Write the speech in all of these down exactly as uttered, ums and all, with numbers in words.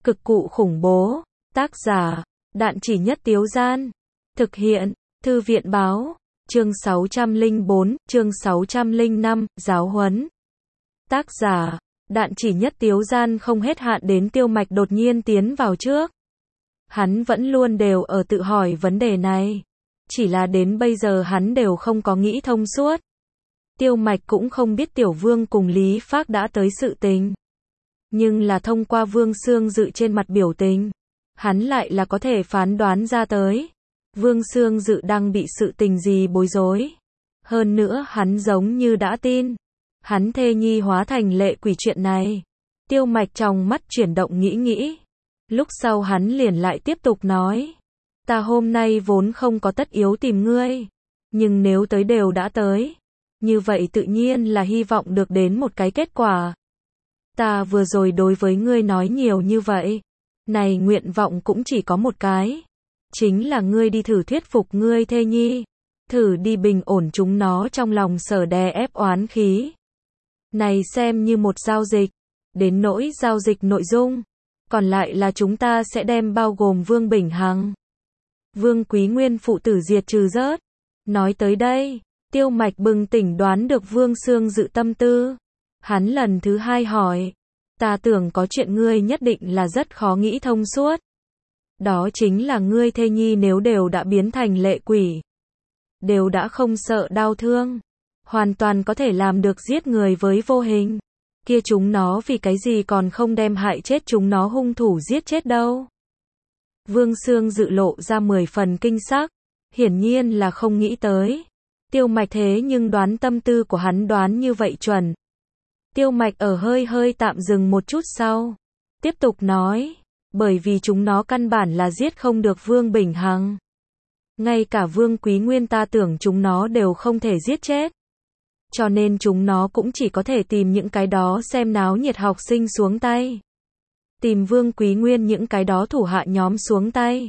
Cực cụ khủng bố. Tác giả, Đạn Chỉ Nhất Tiếu Gian. Thực hiện, Thư viện báo. Chương sáu trăm lẻ bốn, chương sáu trăm lẻ năm, giáo huấn. Tác giả, Đạn Chỉ Nhất Tiếu Gian. Không hết hạn đến Tiêu Mạch đột nhiên tiến vào trước. Hắn vẫn luôn đều ở tự hỏi vấn đề này. Chỉ là đến bây giờ hắn đều không có nghĩ thông suốt. Tiêu Mạch cũng không biết Tiểu Vương cùng Lý Phác đã tới sự tình. Nhưng là thông qua Vương Xương Dự trên mặt biểu tình, hắn lại là có thể phán đoán ra tới. Vương Xương Dự đang bị sự tình gì bối rối. Hơn nữa hắn giống như đã tin. Hắn thê nhi hóa thành lệ quỷ chuyện này. Tiêu Mạch trong mắt chuyển động nghĩ nghĩ. Lúc sau hắn liền lại tiếp tục nói. Ta hôm nay vốn không có tất yếu tìm ngươi. Nhưng nếu tới đều đã tới. Như vậy tự nhiên là hy vọng được đến một cái kết quả. Ta vừa rồi đối với ngươi nói nhiều như vậy. Này nguyện vọng cũng chỉ có một cái. Chính là ngươi đi thử thuyết phục ngươi thê nhi. Thử đi bình ổn chúng nó trong lòng sở đè ép oán khí. Này xem như một giao dịch. Đến nỗi giao dịch nội dung. Còn lại là chúng ta sẽ đem bao gồm Vương Bình Hằng, Vương Quý Nguyên phụ tử diệt trừ rớt. Nói tới đây, Tiêu Mạch bừng tỉnh đoán được Vương Xương Dự tâm tư. Hắn lần thứ hai hỏi. Ta tưởng có chuyện ngươi nhất định là rất khó nghĩ thông suốt. Đó chính là ngươi thê nhi nếu đều đã biến thành lệ quỷ. Đều đã không sợ đau thương. Hoàn toàn có thể làm được giết người với vô hình. Kia chúng nó vì cái gì còn không đem hại chết chúng nó hung thủ giết chết đâu. Vương Xương Dự lộ ra mười phần kinh sắc. Hiển nhiên là không nghĩ tới. Tiêu Mạch thế nhưng đoán tâm tư của hắn đoán như vậy chuẩn. Tiêu Mạch ở hơi hơi tạm dừng một chút sau. Tiếp tục nói. Bởi vì chúng nó căn bản là giết không được Vương Bình Hằng. Ngay cả Vương Quý Nguyên ta tưởng chúng nó đều không thể giết chết. Cho nên chúng nó cũng chỉ có thể tìm những cái đó xem náo nhiệt học sinh xuống tay. Tìm Vương Quý Nguyên những cái đó thủ hạ nhóm xuống tay.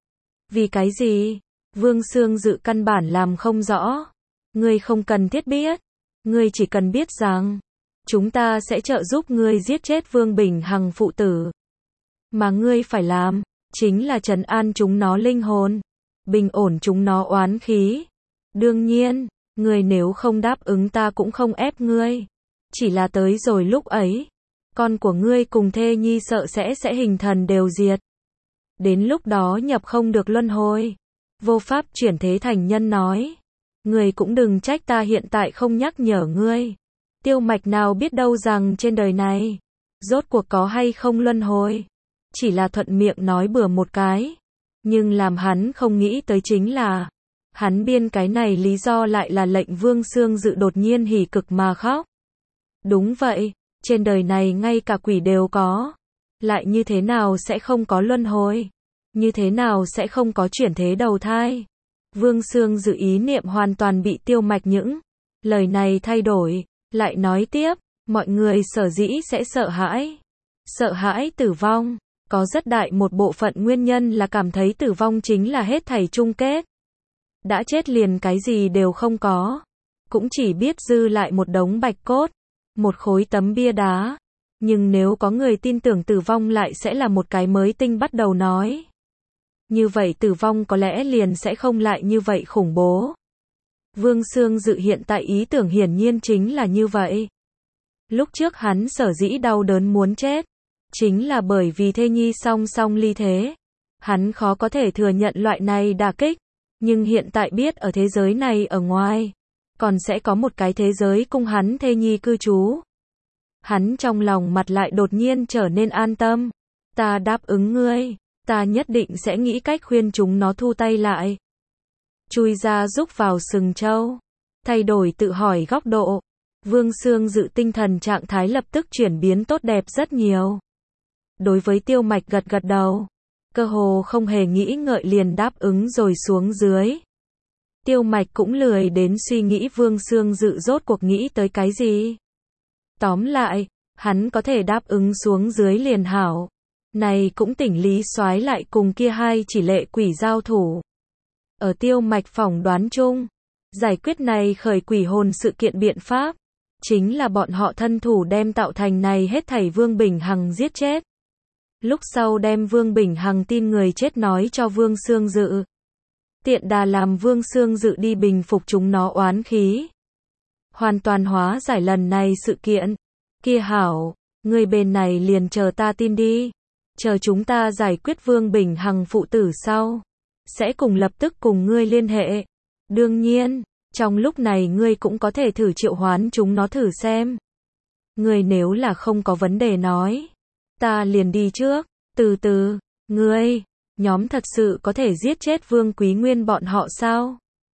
Vì cái gì? Vương Xương Dự căn bản làm không rõ. Ngươi không cần thiết biết. Ngươi chỉ cần biết rằng chúng ta sẽ trợ giúp ngươi giết chết Vương Bình Hằng phụ tử. Mà ngươi phải làm chính là trấn an chúng nó linh hồn, bình ổn chúng nó oán khí. Đương nhiên, ngươi nếu không đáp ứng ta cũng không ép ngươi. Chỉ là tới rồi lúc ấy, con của ngươi cùng thê nhi sợ sẽ sẽ hình thần đều diệt. Đến lúc đó nhập không được luân hồi, vô pháp chuyển thế thành nhân nói. Ngươi cũng đừng trách ta hiện tại không nhắc nhở ngươi. Tiêu Mạch nào biết đâu rằng trên đời này, rốt cuộc có hay không luân hồi. Chỉ là thuận miệng nói bừa một cái. Nhưng làm hắn không nghĩ tới chính là, hắn biên cái này lý do lại là lệnh Vương Xương Dự đột nhiên hỉ cực mà khóc. Đúng vậy, trên đời này ngay cả quỷ đều có. Lại như thế nào sẽ không có luân hồi? Như thế nào sẽ không có chuyển thế đầu thai? Vương Xương Dự ý niệm hoàn toàn bị Tiêu Mạch những lời này thay đổi. Lại nói tiếp, mọi người sở dĩ sẽ sợ hãi. Sợ hãi tử vong. Có rất đại một bộ phận nguyên nhân là cảm thấy tử vong chính là hết thảy chung kết. Đã chết liền cái gì đều không có. Cũng chỉ biết dư lại một đống bạch cốt. Một khối tấm bia đá. Nhưng nếu có người tin tưởng tử vong lại sẽ là một cái mới tinh bắt đầu nói. Như vậy tử vong có lẽ liền sẽ không lại như vậy khủng bố. Vương Xương Dự hiện tại ý tưởng hiển nhiên chính là như vậy. Lúc trước hắn sở dĩ đau đớn muốn chết. Chính là bởi vì thê nhi song song ly thế. Hắn khó có thể thừa nhận loại này đả kích. Nhưng hiện tại biết ở thế giới này ở ngoài. Còn sẽ có một cái thế giới cung hắn thê nhi cư trú. Hắn trong lòng mặt lại đột nhiên trở nên an tâm. Ta đáp ứng ngươi. Ta nhất định sẽ nghĩ cách khuyên chúng nó thu tay lại. Chui ra rúc vào sừng trâu. Thay đổi tự hỏi góc độ. Vương Xương Dự tinh thần trạng thái lập tức chuyển biến tốt đẹp rất nhiều. Đối với Tiêu Mạch gật gật đầu. Cơ hồ không hề nghĩ ngợi liền đáp ứng rồi xuống dưới. Tiêu Mạch cũng lười đến suy nghĩ Vương Xương Dự rốt cuộc nghĩ tới cái gì. Tóm lại, hắn có thể đáp ứng xuống dưới liền hảo. Này cũng tỉnh Lý Soái lại cùng kia hai chỉ lệ quỷ giao thủ. Ở Tiêu Mạch phỏng đoán chung, giải quyết này khởi quỷ hồn sự kiện biện pháp, chính là bọn họ thân thủ đem tạo thành này hết thảy Vương Bình Hằng giết chết. Lúc sau đem Vương Bình Hằng tin người chết nói cho Vương Xương Dự. Tiện đà làm Vương Xương Dự đi bình phục chúng nó oán khí. Hoàn toàn hóa giải lần này sự kiện. Kia hảo, người bên này liền chờ ta tin đi. Chờ chúng ta giải quyết Vương Bình Hằng phụ tử sau. Sẽ cùng lập tức cùng ngươi liên hệ. Đương nhiên, trong lúc này ngươi cũng có thể thử triệu hoán chúng nó thử xem. Ngươi nếu là không có vấn đề nói. Ta liền đi trước. Từ từ, ngươi, nhóm thật sự có thể giết chết Vương Quý Nguyên bọn họ sao?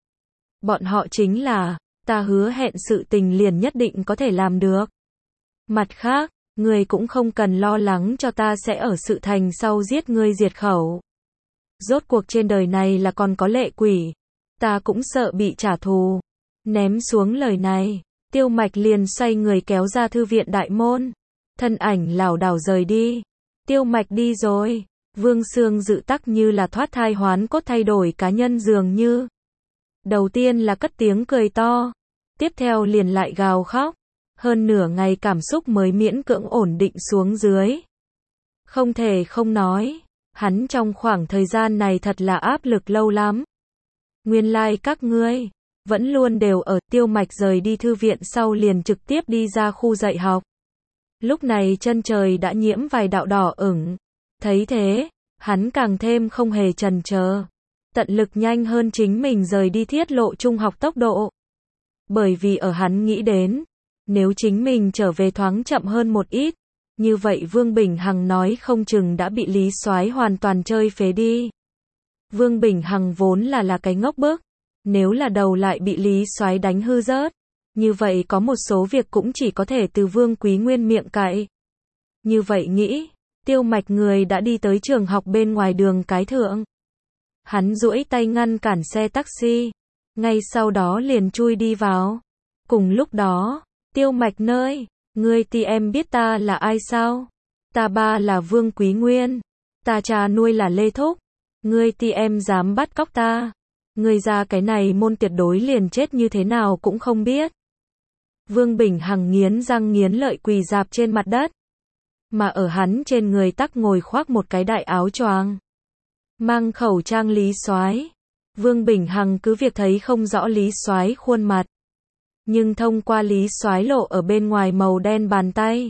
Bọn họ chính là, ta hứa hẹn sự tình liền nhất định có thể làm được. Mặt khác, ngươi cũng không cần lo lắng cho ta sẽ ở sự thành sau giết ngươi diệt khẩu. Rốt cuộc trên đời này là còn có lệ quỷ. Ta cũng sợ bị trả thù. Ném xuống lời này, Tiêu Mạch liền xoay người kéo ra thư viện đại môn. Thân ảnh lảo đảo rời đi. Tiêu Mạch đi rồi. Vương Xương Dự tắc như là thoát thai hoán cốt thay đổi cá nhân dường như. Đầu tiên là cất tiếng cười to. Tiếp theo liền lại gào khóc. Hơn nửa ngày cảm xúc mới miễn cưỡng ổn định xuống dưới. Không thể không nói. Hắn trong khoảng thời gian này thật là áp lực lâu lắm. Nguyên lai like các ngươi vẫn luôn đều ở. Tiêu Mạch rời đi thư viện sau liền trực tiếp đi ra khu dạy học. Lúc này chân trời đã nhiễm vài đạo đỏ ửng. Thấy thế, hắn càng thêm không hề chần chờ. Tận lực nhanh hơn chính mình rời đi thiết lộ trung học tốc độ. Bởi vì ở hắn nghĩ đến, nếu chính mình trở về thoáng chậm hơn một ít, như vậy Vương Bình Hằng nói không chừng đã bị Lý Soái hoàn toàn chơi phế đi. Vương Bình Hằng vốn là là cái ngốc bức, nếu là đầu lại bị Lý Soái đánh hư rớt, như vậy có một số việc cũng chỉ có thể từ Vương Quý Nguyên miệng cậy. Như vậy nghĩ, Tiêu Mạch người đã đi tới trường học bên ngoài đường cái thượng. Hắn duỗi tay ngăn cản xe taxi, ngay sau đó liền chui đi vào. Cùng lúc đó, Tiêu Mạch nơi, ngươi thì em biết ta là ai sao? Ta ba là Vương Quý Nguyên, ta cha nuôi là Lê Thúc, ngươi thì em dám bắt cóc ta? Ngươi ra cái này môn tuyệt đối liền chết như thế nào cũng không biết. Vương Bình Hằng nghiến răng nghiến lợi quỳ rạp trên mặt đất. Mà ở hắn trên người tắc ngồi khoác một cái đại áo choàng, mang khẩu trang Lý Soái. Vương Bình Hằng cứ việc thấy không rõ Lý Soái khuôn mặt, nhưng thông qua Lý Soái lộ ở bên ngoài màu đen bàn tay,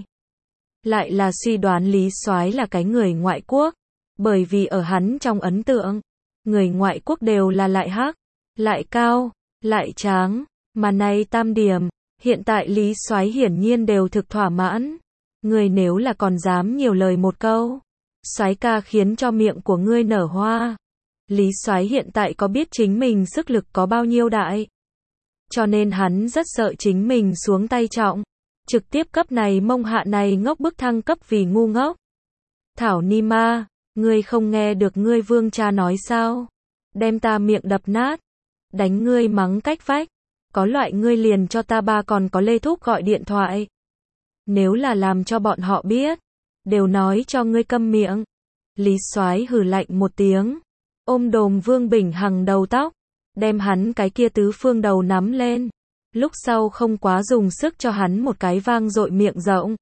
lại là suy đoán Lý Soái là cái người ngoại quốc, bởi vì ở hắn trong ấn tượng, người ngoại quốc đều là lại hắc, lại cao, lại tráng, mà nay tam điểm, hiện tại Lý Soái hiển nhiên đều thực thỏa mãn. Ngươi nếu là còn dám nhiều lời một câu, Soái ca khiến cho miệng của ngươi nở hoa. Lý Soái hiện tại có biết chính mình sức lực có bao nhiêu đại, cho nên hắn rất sợ chính mình xuống tay trọng, trực tiếp cấp này mông hạ này ngốc bức thăng cấp vì ngu ngốc. Thảo Ni Ma, ngươi không nghe được ngươi vương cha nói sao? Đem ta miệng đập nát, đánh ngươi mắng cách vách, có loại ngươi liền cho ta ba còn có Lê Thúc gọi điện thoại. Nếu là làm cho bọn họ biết, đều nói cho ngươi câm miệng. Lý Soái hừ lạnh một tiếng, ôm đồm Vương Bình Hằng đầu tóc, đem hắn cái kia tứ phương đầu nắm lên, lúc sau không quá dùng sức cho hắn một cái vang dội miệng rộng.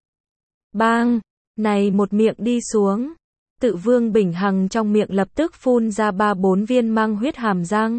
Bang, này một miệng đi xuống, tự Vương Bình Hằng trong miệng lập tức phun ra ba bốn viên mang huyết hàm răng.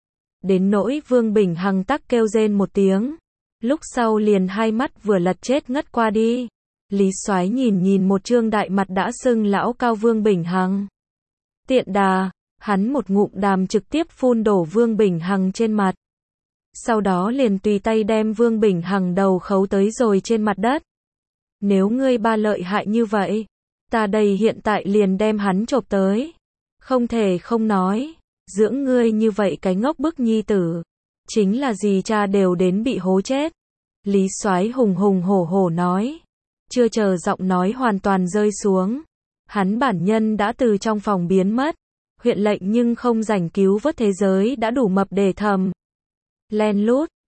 Đến nỗi Vương Bình Hằng tắc kêu rên một tiếng, lúc sau liền hai mắt vừa lật chết ngất qua đi. Lý Soái nhìn nhìn một trương đại mặt đã sưng lão cao Vương Bình Hằng. Tiện đà, hắn một ngụm đàm trực tiếp phun đổ Vương Bình Hằng trên mặt. Sau đó liền tùy tay đem Vương Bình Hằng đầu khấu tới rồi trên mặt đất. Nếu ngươi ba lợi hại như vậy, ta đây hiện tại liền đem hắn chộp tới. Không thể không nói, dưỡng ngươi như vậy cái ngốc bức nhi tử, chính là gì cha đều đến bị hố chết. Lý Soái hùng hùng hổ hổ nói. Chưa chờ giọng nói hoàn toàn rơi xuống, hắn bản nhân đã từ trong phòng biến mất. Huyện lệnh nhưng không rảnh cứu vớt thế giới đã đủ mập để thầm. Len lút,